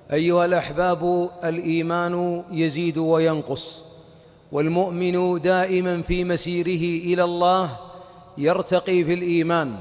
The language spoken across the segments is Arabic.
أيها الأحباب، الإيمان يزيد وينقص، والمؤمن دائما في مسيره إلى الله يرتقي في الإيمان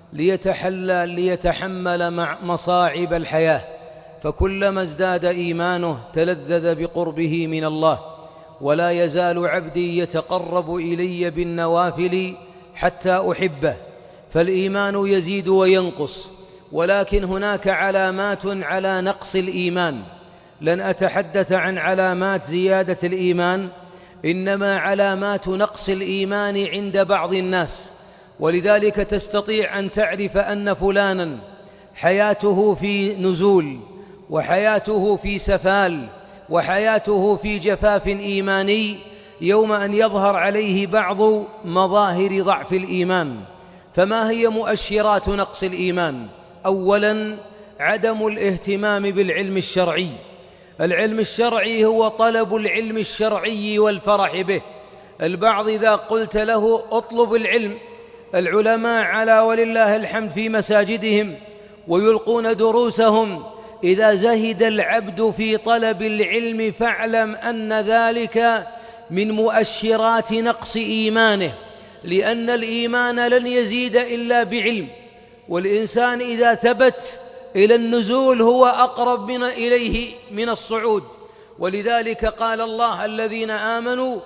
ليتحمل مع مصاعب الحياة، فكلما ازداد إيمانه تلذذ بقربه من الله. ولا يزال عبدي يتقرب إلي بالنوافل حتى أحبه، فالإيمان يزيد وينقص، ولكن هناك علامات على نقص الإيمان. لن أتحدث عن علامات زيادة الإيمان، إنما علامات نقص الإيمان عند بعض الناس. ولذلك تستطيع أن تعرف أن فلانا حياته في نزول، وحياته في سفال، وحياته في جفاف إيماني، يوم أن يظهر عليه بعض مظاهر ضعف الإيمان. فما هي مؤشرات نقص الإيمان؟ أولا، عدم الاهتمام بالعلم الشرعي. العلم الشرعي هو طلب العلم الشرعي والفرح به. البعض إذا قلت له اطلب العلم، العلماء على ولله الحمد في مساجدهم ويلقون دروسهم، إذا زهد العبد في طلب العلم فاعلم أن ذلك من مؤشرات نقص إيمانه، لأن الإيمان لن يزيد إلا بعلم، والإنسان إذا ثبت إلى النزول هو أقرب إليه من الصعود. ولذلك قال الله الذين آمنوا،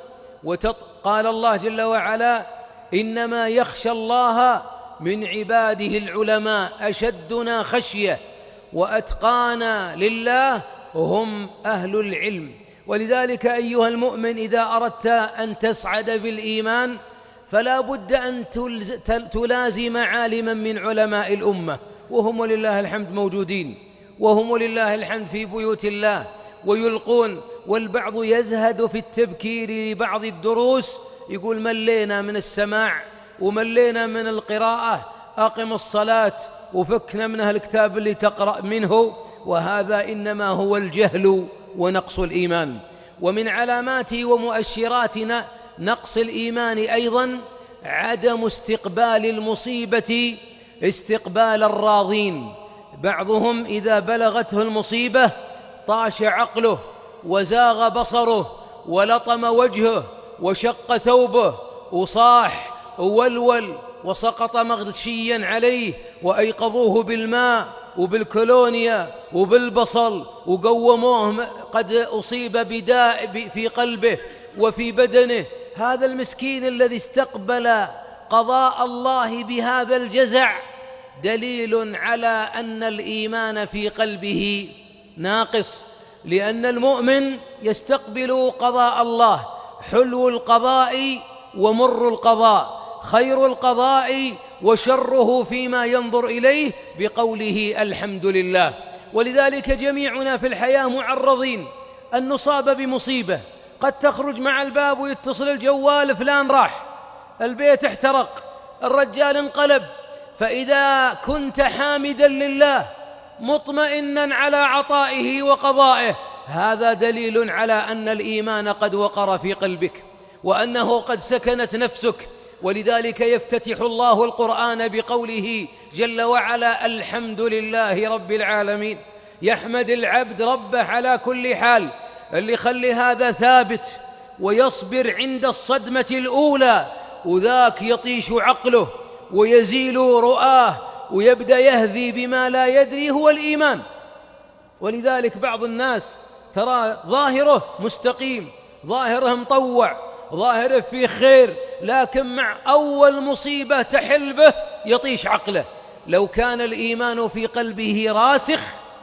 قال الله جل وعلا إنما يخشى الله من عباده العلماء، أشدنا خشية وأتقانا لله هم أهل العلم. ولذلك أيها المؤمن، إذا أردت أن تسعد بالإيمان فلا بد أن تلازم عالما من علماء الأمة، وهم ولله الحمد موجودين، وهم ولله الحمد في بيوت الله ويلقون. والبعض يزهد في التبكير لبعض الدروس، يقول ملينا من السماع وملينا من القراءة، أقم الصلاة وفكنا من الكتاب اللي تقرأ منه، وهذا إنما هو الجهل ونقص الإيمان. ومن علامات ومؤشرات نقص الإيمان أيضا عدم استقبال المصيبة استقبال الراضين. بعضهم إذا بلغته المصيبة طاش عقله وزاغ بصره ولطم وجهه وشق ثوبه وصاح وولول وسقط مغشيا عليه، وأيقظوه بالماء وبالكولونيا وبالبصل وقوموه قد أصيب بداء في قلبه وفي بدنه. هذا المسكين الذي استقبل قضاء الله بهذا الجزع دليل على أن الإيمان في قلبه ناقص، لأن المؤمن يستقبل قضاء الله، حلو القضاء ومر القضاء، خير القضاء وشره فيما ينظر إليه، بقوله الحمد لله. ولذلك جميعنا في الحياة معرضين أن نصاب بمصيبة، قد تخرج مع الباب ويتصل الجوال فلان راح، البيت احترق، الرجال انقلب. فإذا كنت حامدا لله مطمئنا على عطائه وقضائه، هذا دليل على أن الإيمان قد وقر في قلبك وأنه قد سكنت نفسك. ولذلك يفتتح الله القرآن بقوله جل وعلا الحمد لله رب العالمين. يحمد العبد ربه على كل حال، اللي يخلي هذا ثابت ويصبر عند الصدمة الأولى، وذاك يطيش عقله ويزيل رؤاه ويبدأ يهذي بما لا يدري، هو الإيمان. ولذلك بعض الناس ترى ظاهره مستقيم، ظاهره مطوع، ظاهره في خير، لكن مع أول مصيبة تحل به يطيش عقله. لو كان الإيمان في قلبه راسخ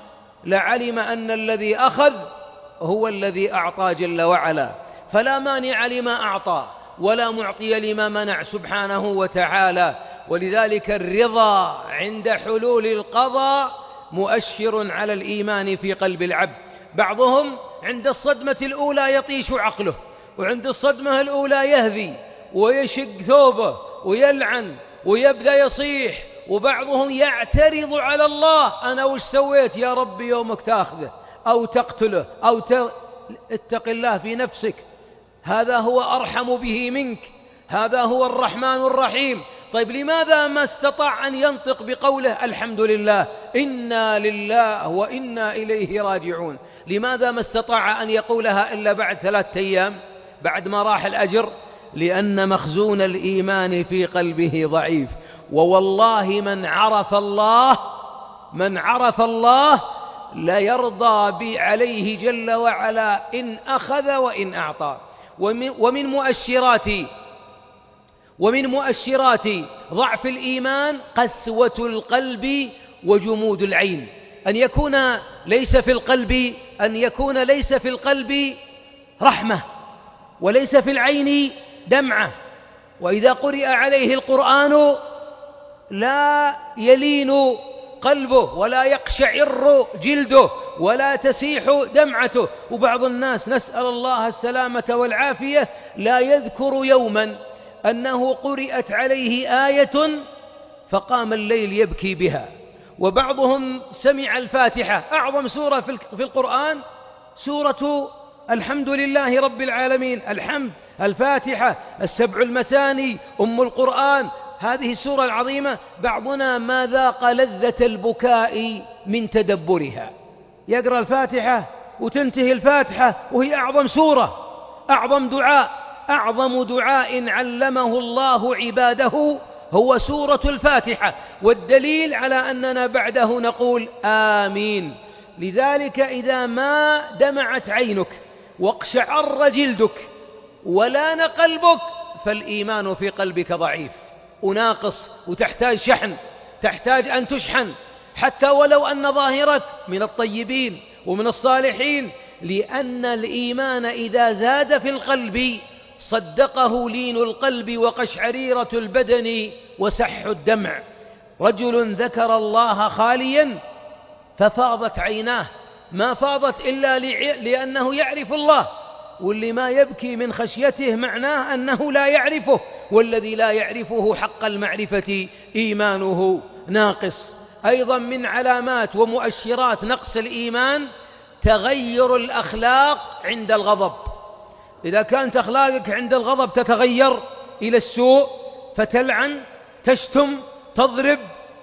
لعلم أن الذي أخذ هو الذي أعطى جل وعلا، فلا مانع لما أعطى ولا معطي لما منع سبحانه وتعالى. ولذلك الرضا عند حلول القضاء مؤشر على الإيمان في قلب العبد. بعضهم عند الصدمة الأولى يطيش عقله، وعند الصدمة الأولى يهذي ويشق ثوبه ويلعن ويبدأ يصيح، وبعضهم يعترض على الله، أنا وش سويت يا ربي يومك تأخذه أو تقتله أو اتق الله في نفسك، هذا هو أرحم به منك، هذا هو الرحمن الرحيم. طيب لماذا ما استطاع أن ينطق بقوله الحمد لله؟ إنا لله وإنا إليه راجعون. لماذا ما استطاع أن يقولها إلا بعد 3 أيام بعد ما راح الأجر؟ لأن مخزون الإيمان في قلبه ضعيف. ووالله من عرف الله لا يرضى عليه جل وعلا إن أخذ وإن أعطى. ومن مؤشرات ضعف الإيمان قسوة القلب وجمود العين، أن يكون ليس في القلب رحمة، وليس في العين دمعة، وإذا قرئ عليه القرآن لا يلين قلبه ولا يقشعر جلده ولا تسيح دمعته. وبعض الناس نسأل الله السلامة والعافية لا يذكر يوما أنه قرئت عليه آية فقام الليل يبكي بها. وبعضهم سمع الفاتحة، أعظم سورة في القرآن سورة الحمد لله رب العالمين، الحمد، الفاتحة، 7 المثاني، أم القرآن، هذه السورة العظيمة، بعضنا ما ذاق لذة البكاء من تدبرها. يقرأ الفاتحة وتنتهي الفاتحة وهي أعظم سورة، أعظم دعاء علمه الله عباده هو سورة الفاتحة، والدليل على أننا بعده نقول آمين. لذلك إذا ما دمعت عينك واقشعر جلدك ولان قلبك فالإيمان في قلبك ضعيف وناقص، وتحتاج شحن، تحتاج أن تشحن، حتى ولو أن ظاهرك من الطيبين ومن الصالحين، لأن الإيمان إذا زاد في القلب صدقه لين القلب وقشعريرة البدن وسح الدمع. رجل ذكر الله خاليا ففاضت عيناه، ما فاضت إلا لأنه يعرف الله، واللي ما يبكي من خشيته معناه أنه لا يعرفه، والذي لا يعرفه حق المعرفة إيمانه ناقص. أيضا من علامات ومؤشرات نقص الإيمان تغير الأخلاق عند الغضب. إذا كانت أخلاقك عند الغضب تتغير إلى السوء، فتلعن، تشتم، تضرب،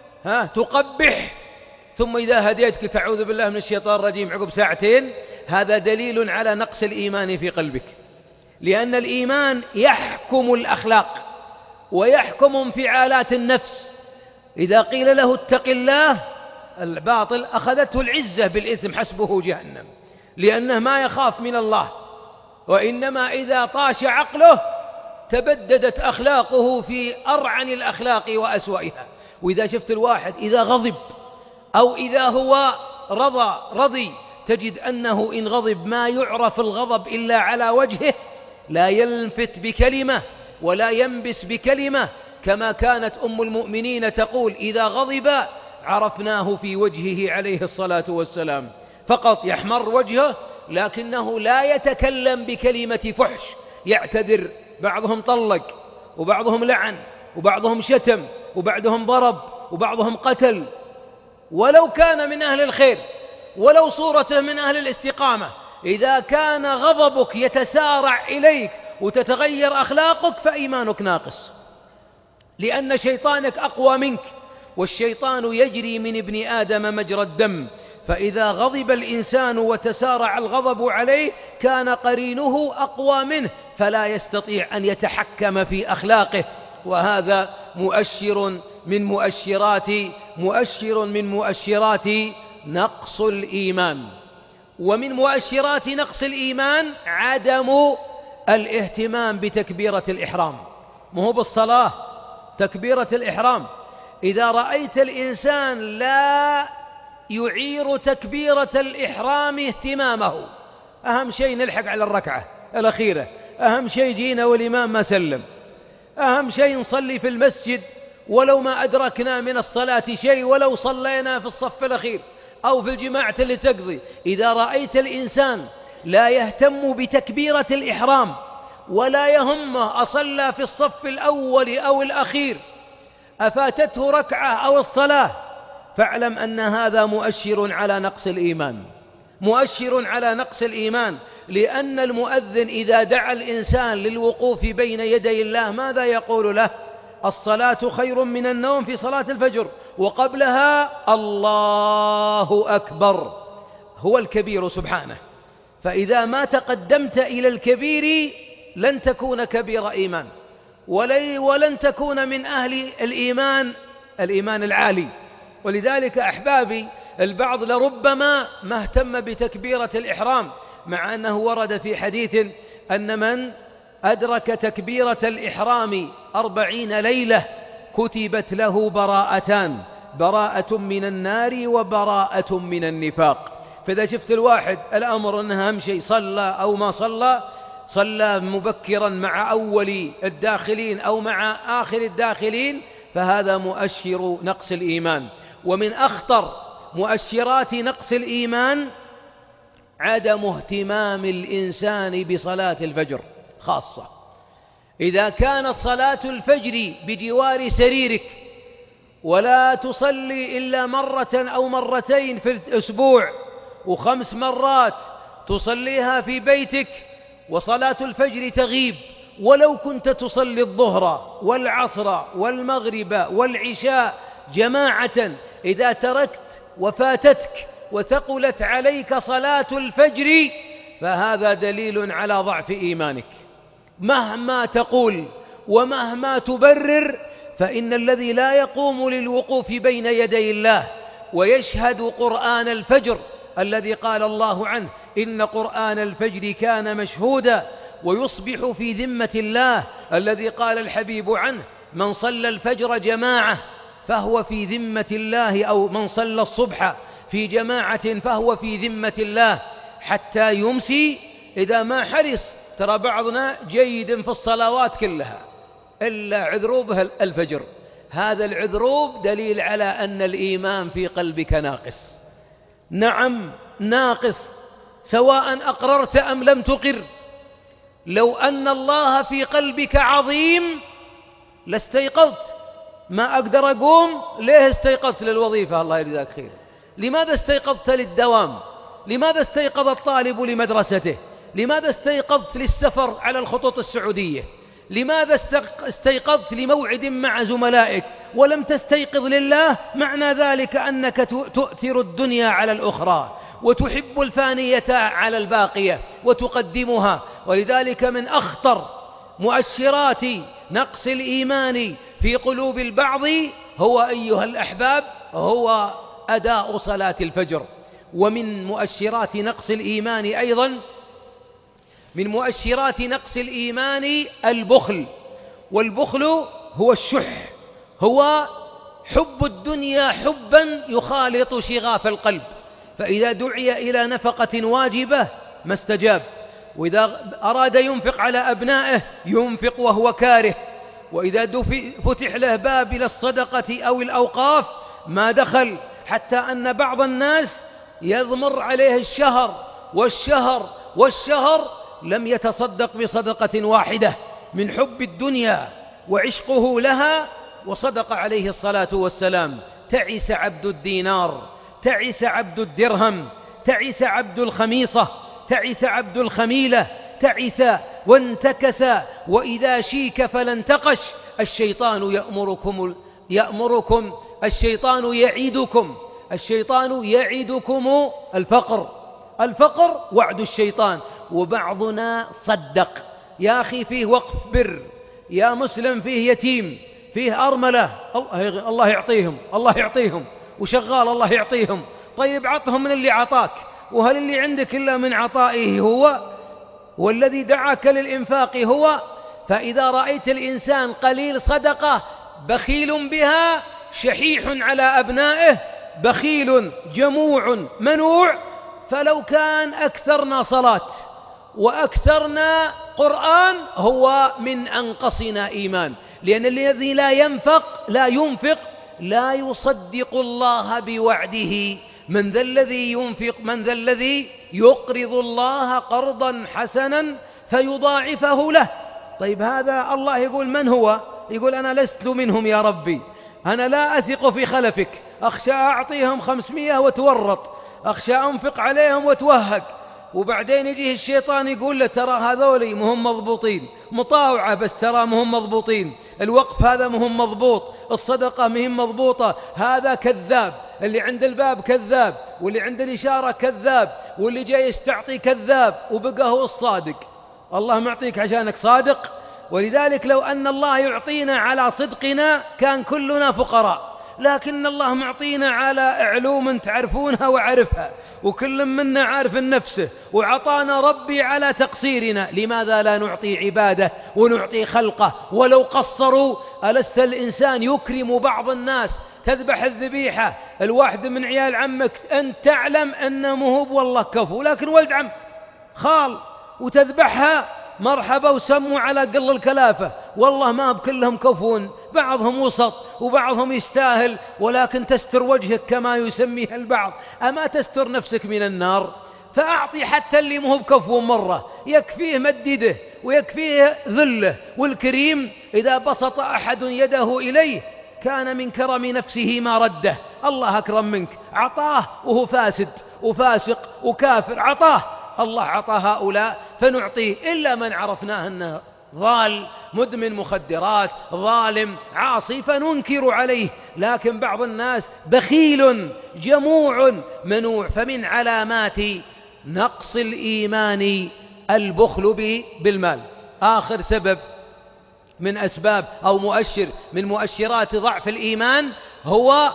تقبح، ثم إذا هديتك تعوذ بالله من الشيطان الرجيم عقب 2 ساعات، هذا دليل على نقص الإيمان في قلبك، لأن الإيمان يحكم الأخلاق ويحكم انفعالات النفس. إذا قيل له اتق الله، الباطل أخذته العزة بالإثم حسبه جهنم، لأنه ما يخاف من الله، وإنما إذا طاش عقله تبددت أخلاقه في أرعن الأخلاق وأسوأها. وإذا شفت الواحد إذا غضب أو إذا هو رضي تجد أنه إن غضب ما يعرف الغضب إلا على وجهه، لا يلفت بكلمة ولا ينبس بكلمة، كما كانت أم المؤمنين تقول إذا غضب عرفناه في وجهه عليه الصلاة والسلام، فقط يحمر وجهه لكنه لا يتكلم بكلمة فحش، يعتذر، بعضهم طلق وبعضهم لعن وبعضهم شتم وبعضهم ضرب وبعضهم قتل، ولو كان من أهل الخير ولو صورته من أهل الاستقامة. إذا كان غضبك يتسارع إليك وتتغير أخلاقك فإيمانك ناقص، لأن شيطانك أقوى منك، والشيطان يجري من ابن آدم مجرى الدم، فإذا غضب الإنسان وتسارع الغضب عليه كان قرينه أقوى منه فلا يستطيع أن يتحكم في أخلاقه، وهذا مؤشر من مؤشرات نقص الإيمان. ومن مؤشرات نقص الإيمان عدم الاهتمام بتكبيرة الإحرام. مو بالصلاة، تكبيرة الإحرام، إذا رأيت الإنسان لا يعير تكبيرة الإحرام اهتمامه، أهم شيء نلحق على الركعة الأخيرة، أهم شيء جينا والإمام ما سلم، أهم شيء نصلي في المسجد ولو ما أدركنا من الصلاة شيء، ولو صلينا في الصف الأخير أو في الجماعة اللي تقضي. إذا رأيت الإنسان لا يهتم بتكبيرة الإحرام ولا يهمه أصلى في الصف الأول أو الأخير، أفاتته ركعة أو الصلاة، فاعلم أن هذا مؤشر على نقص الإيمان، لأن المؤذن إذا دعا الإنسان للوقوف بين يدي الله ماذا يقول له؟ الصلاة خير من النوم في صلاة الفجر، وقبلها الله أكبر، هو الكبير سبحانه. فإذا ما تقدمت إلى الكبير لن تكون كبير إيمان، ولن تكون من أهل الإيمان العالي. ولذلك أحبابي البعض لربما ما اهتم بتكبيرة الإحرام، مع أنه ورد في حديث أن من أدرك تكبيرة الإحرام 40 ليلة كتبت له براءتان، براءة من النار وبراءة من النفاق. فإذا شفت الواحد الأمر أنه أهم شيء صلى أو ما صلى مبكرا مع أول الداخلين أو مع آخر الداخلين، فهذا مؤشر نقص الإيمان. ومن أخطر مؤشرات نقص الإيمان عدم اهتمام الإنسان بصلاة الفجر خاصة. إذا كانت صلاة الفجر بجوار سريرك ولا تصلي إلا مرة أو مرتين في الأسبوع، و5 مرات تصليها في بيتك، وصلاة الفجر تغيب، ولو كنت تصلي الظهر والعصر والمغرب والعشاء جماعة، إذا تركت وفاتتك وثقلت عليك صلاة الفجر فهذا دليل على ضعف إيمانك. مهما تقول ومهما تبرر، فإن الذي لا يقوم للوقوف بين يدي الله ويشهد قرآن الفجر الذي قال الله عنه إن قرآن الفجر كان مشهودا، ويصبح في ذمة الله الذي قال الحبيب عنه من صلى الفجر جماعة فهو في ذمة الله، أو من صلى الصبح في جماعة فهو في ذمة الله حتى يمسي. إذا ما حرص، ترى بعضنا جيد في الصلوات كلها إلا عذروبه الفجر، هذا العذروب دليل على أن الإيمان في قلبك ناقص. نعم ناقص، سواء أقررت أم لم تقر. لو أن الله في قلبك عظيم لاستيقظت. ما أقدر أقوم، ليه استيقظت للوظيفة؟ الله يجزاك خير. لماذا استيقظت للدوام؟ لماذا استيقظ الطالب لمدرسته؟ لماذا استيقظت للسفر على الخطوط السعودية؟ لماذا استيقظت لموعد مع زملائك ولم تستيقظ لله؟ معنى ذلك أنك تؤثر الدنيا على الأخرى، وتحب الفانية على الباقية وتقدمها. ولذلك من أخطر مؤشرات نقص الإيمان في قلوب البعض هو أيها الأحباب هو أداء صلاة الفجر. ومن مؤشرات نقص الإيمان أيضا، من مؤشرات نقص الإيمان البخل. والبخل هو الشح، هو حب الدنيا حبا يخالط شغاف القلب، فإذا دعي إلى نفقة واجبة ما استجاب، وإذا أراد ينفق على أبنائه ينفق وهو كاره، وإذا فتح له باب إلى الصدقة أو الأوقاف ما دخل، حتى أن بعض الناس يضمر عليه الشهر والشهر لم يتصدق بصدقة واحدة من حب الدنيا وعشقه لها. وصدق عليه الصلاة والسلام تعس عبد الدينار، تعس عبد الدرهم، تعس عبد الخميصة، تعس عبد الخميلة، تعس وانتكس، وإذا شيك فلا انتقش. الشيطان يأمركم الشيطان يعدكم الفقر وعد الشيطان. وبعضنا صدق. يا أخي فيه وقف بر، يا مسلم فيه يتيم، فيه أرملة، الله يعطيهم وشغال الله يعطيهم. طيب عطهم من اللي عطاك، وهل اللي عندك إلا من عطائه هو؟ والذي دعاك للإنفاق هو. فإذا رأيت الإنسان قليل صدقة بخيل بها، شحيح على أبنائه، بخيل جموع منوع، فلو كان أكثرنا صلاة وأكثرنا قرآن هو من أنقصنا إيمان. لأن الذي لا ينفق لا يصدق الله بوعده. من ذا الذي يقرض الله قرضا حسنا فيضاعفه له. طيب هذا الله يقول من هو؟ يقول أنا لست منهم يا ربي، أنا لا أثق في خلفك، أخشى أعطيهم 500 وتورط، أخشى أنفق عليهم وتوهق. وبعدين يجيه الشيطان يقول له ترى هذولي مهم مضبوطين، مطاوعة بس ترى مهم مضبوطين، الوقف هذا مهم مضبوط، الصدقة مهم مضبوطة، هذا كذاب، اللي عند الباب كذاب، واللي عند الإشارة كذاب، واللي جاي يستعطي كذاب، وبقى هو الصادق. الله معطيك عشانك صادق. ولذلك لو أن الله يعطينا على صدقنا كان كلنا فقراء، لكن الله معطينا على علوم تعرفونها وعرفها، وكل منا عارف نفسه، وعطانا ربي على تقصيرنا. لماذا لا نعطي عباده ونعطي خلقه ولو قصروا؟ ألست الإنسان يكرم بعض الناس؟ تذبح الذبيحة، الواحد من عيال عمك أنت تعلم أنه مهوب والله كفو، لكن ولد عم خال، وتذبحها مرحبا وسموا على قل الكلافة. والله ما بكلهم كفون، بعضهم وسط وبعضهم يستاهل، ولكن تستر وجهك كما يسميها البعض. أما تستر نفسك من النار؟ فأعطي حتى اللي مهو بكفو مرة، يكفيه مدده ويكفيه ذله. والكريم إذا بسط أحد يده إليه كان من كرم نفسه ما رده. الله أكرم منك، عطاه وهو فاسد وفاسق وكافر، عطاه الله، عطى هؤلاء فنعطيه. إلا من عرفناه أنه ضال، مدمن مخدرات، ظالم، عاصي، فننكر عليه. لكن بعض الناس بخيل جموع منوع. فمن علامات نقص الإيمان البخل بالمال. آخر سبب من أسباب أو مؤشر من مؤشرات ضعف الإيمان هو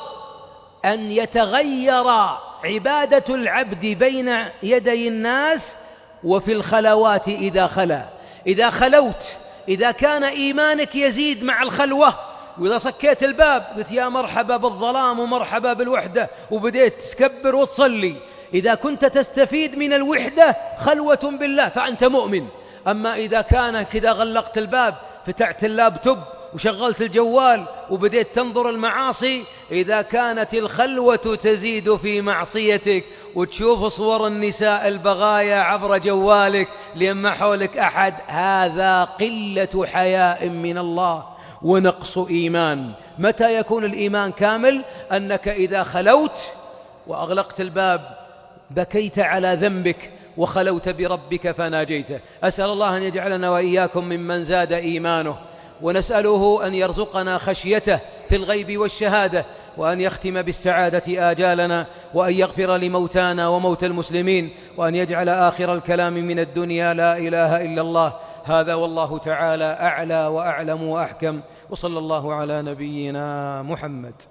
أن يتغير عبادة العبد بين يدي الناس وفي الخلوات إذا خلا. إذا خلوت، إذا كان إيمانك يزيد مع الخلوة، وإذا صكيت الباب قلت يا مرحبا بالظلام ومرحبا بالوحدة وبديت تكبر وتصلي، إذا كنت تستفيد من الوحدة خلوة بالله فأنت مؤمن. أما إذا كان كذا غلقت الباب، فتحت اللابتوب وشغلت الجوال وبديت تنظر المعاصي، إذا كانت الخلوة تزيد في معصيتك وتشوف صور النساء البغايا عبر جوالك لما حولك أحد، هذا قلة حياء من الله ونقص إيمان. متى يكون الإيمان كامل؟ أنك إذا خلوت وأغلقت الباب بكيت على ذنبك وخلوت بربك فناجيته. أسأل الله أن يجعلنا وإياكم ممن زاد إيمانه، ونسأله أن يرزقنا خشيته في الغيب والشهادة، وأن يختم بالسعادة آجالنا، وأن يغفر لموتانا وموتى المسلمين، وأن يجعل آخر الكلام من الدنيا لا إله إلا الله. هذا والله تعالى أعلى وأعلم وأحكم، وصلى الله على نبينا محمد.